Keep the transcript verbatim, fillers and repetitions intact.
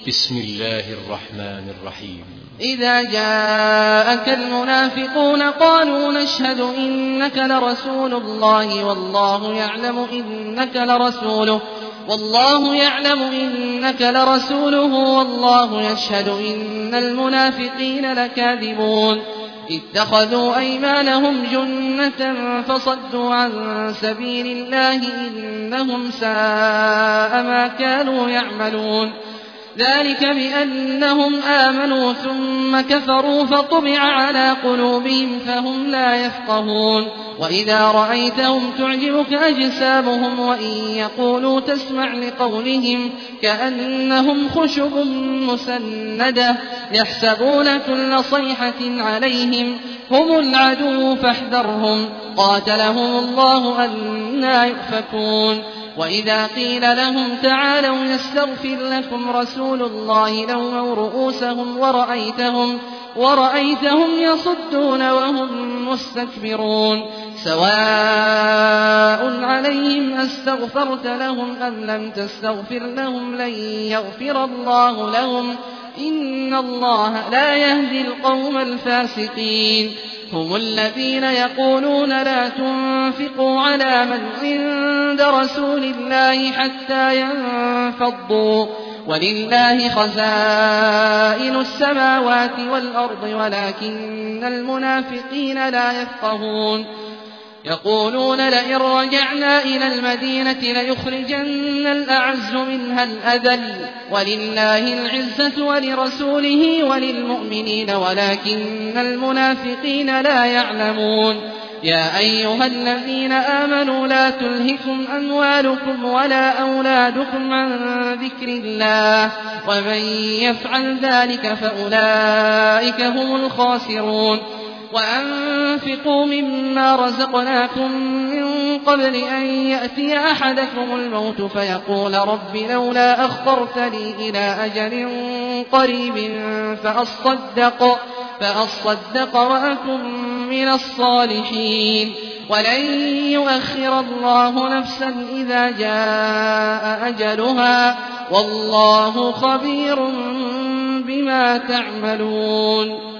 بسم الله الرحمن الرحيم. إذا جاءك المنافقون قالوا نشهد إنك لرسول الله والله يعلم إنك لرسوله والله يعلم إنك لرسوله والله يشهد إن المنافقين لكاذبون اتخذوا أيمانهم جنة فصدوا عن سبيل الله إنهم ساء ما كانوا يعملون ذلك بأنهم آمنوا ثم كفروا فطبع على قلوبهم فهم لا يفقهون وإذا رأيتهم تعجبك أجسامهم وإن يقولوا تسمع لقولهم كأنهم خشب مسندة يحسبون كل صيحة عليهم هم العدو فاحذرهم قاتلهم الله أنى يؤفكون وإذا قيل لهم تعالوا يستغفر لكم رسول الله لووا رؤوسهم ورأيتهم, ورأيتهم يصدون وهم مستكبرون سواء عليهم أستغفرت لهم أم لم تستغفر لهم لن يغفر الله لهم إن الله لا يهدي القوم الفاسقين هم الذين يقولون لا تنفقوا على من عند رسول الله حتى ينفضوا ولله خزائن السماوات والأرض ولكن المنافقين لا يفقهون يقولون لئن رجعنا إلى المدينة ليخرجن الأعز منها الأذل ولله العزة ولرسوله وللمؤمنين ولكن المنافقين لا يعلمون يا أيها الذين آمنوا لا تلهكم أموالكم ولا أولادكم عن ذكر الله ومن يفعل ذلك فأولئك هم الخاسرون وأنفقوا مما رزقناكم من قبل أن يأتي أحدكم الموت فيقول رب لولا أخرتني إلى أجل قريب فأصدق, فأصدق وأكن من الصالحين ولن يؤخر الله نفسا إذا جاء أجلها والله خبير بما تعملون.